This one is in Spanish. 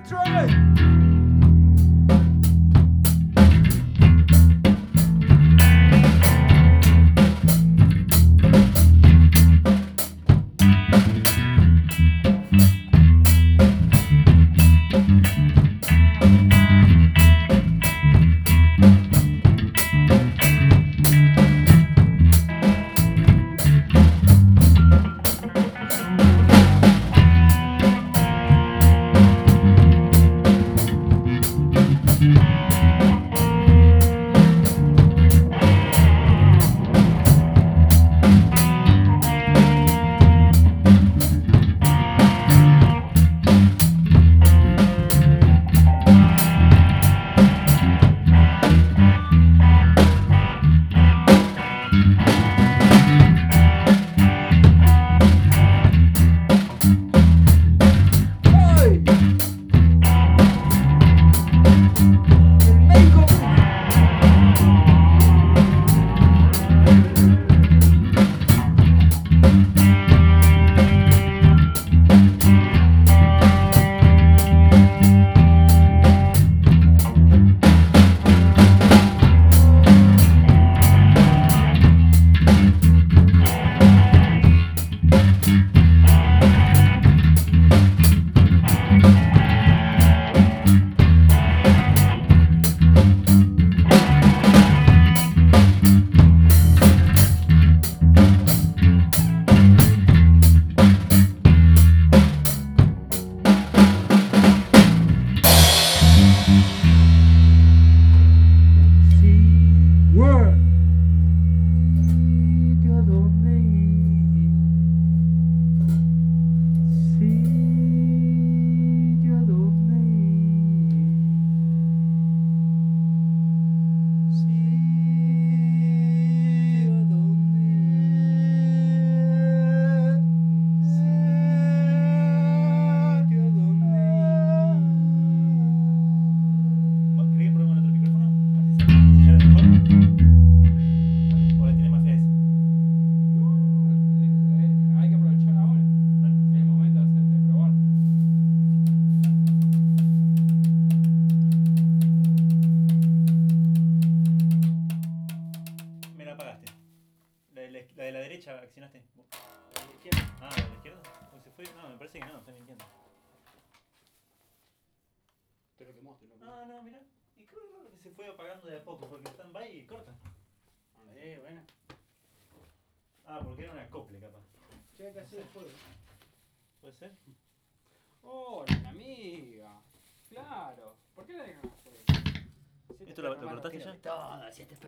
La de la derecha accionaste. ¿La de la izquierda? Ah, ¿la de la izquierda? ¿Cómo se fue? No, me parece que no, estoy mintiendo. Te lo quemaste, loco. Ah, no, mirá. Y creo que se fue apagando de a poco, porque están by y corta. Bueno. Ah, porque era un acople capaz. ¿Qué hay que hacer después? ¿Puede ser? Hola, mi amiga. Claro. ¿Por qué la dejan afuera? ¿Esto lo cortaste ya? Todo, si este